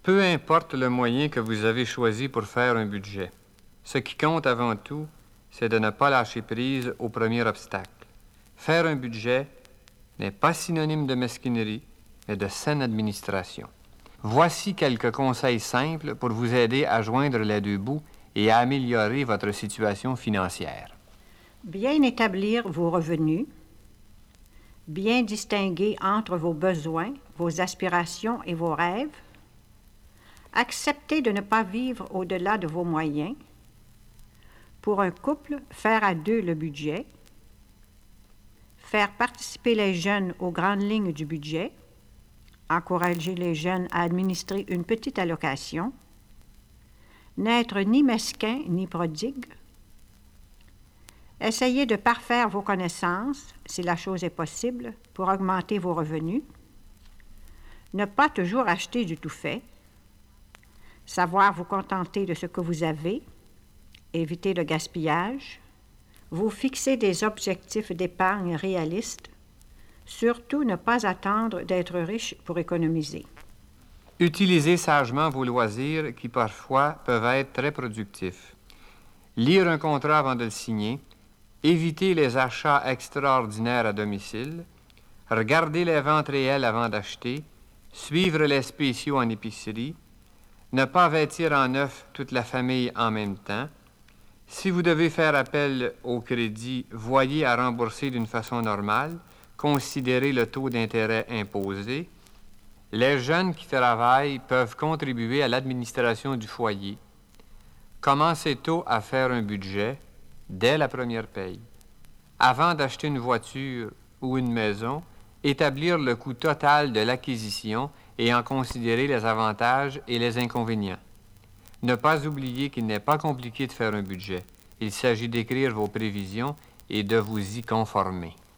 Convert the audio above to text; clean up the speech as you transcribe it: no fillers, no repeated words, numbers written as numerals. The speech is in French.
Peu importe le moyen que vous avez choisi pour faire un budget. Ce qui compte avant tout, c'est de ne pas lâcher prise au premier obstacle. Faire un budget n'est pas synonyme de mesquinerie, mais de saine administration. Voici quelques conseils simples pour vous aider à joindre les deux bouts et à améliorer votre situation financière. Bien établir vos revenus, bien distinguer entre vos besoins, vos aspirations et vos rêves, accepter de ne pas vivre au-delà de vos moyens. Pour un couple, faire à deux le budget, faire participer les jeunes aux grandes lignes du budget, encourager les jeunes à administrer une petite allocation, n'être ni mesquin ni prodigue, essayez de parfaire vos connaissances, si la chose est possible, pour augmenter vos revenus, ne pas toujours acheter du tout fait, savoir vous contenter de ce que vous avez, éviter le gaspillage, vous fixer des objectifs d'épargne réalistes, surtout ne pas attendre d'être riche pour économiser. Utilisez sagement vos loisirs qui parfois peuvent être très productifs. Lire un contrat avant de le signer, éviter les achats extraordinaires à domicile, regarder les ventes réelles avant d'acheter, suivre les spéciaux en épicerie, ne pas vêtir en neuf toute la famille en même temps. Si vous devez faire appel au crédit, voyez à rembourser d'une façon normale, considérez le taux d'intérêt imposé. Les jeunes qui travaillent peuvent contribuer à l'administration du foyer. Commencez tôt à faire un budget, dès la première paye. Avant d'acheter une voiture ou une maison, établir le coût total de l'acquisition et en considérer les avantages et les inconvénients. Ne pas oublier qu'il n'est pas compliqué de faire un budget. Il s'agit d'écrire vos prévisions et de vous y conformer.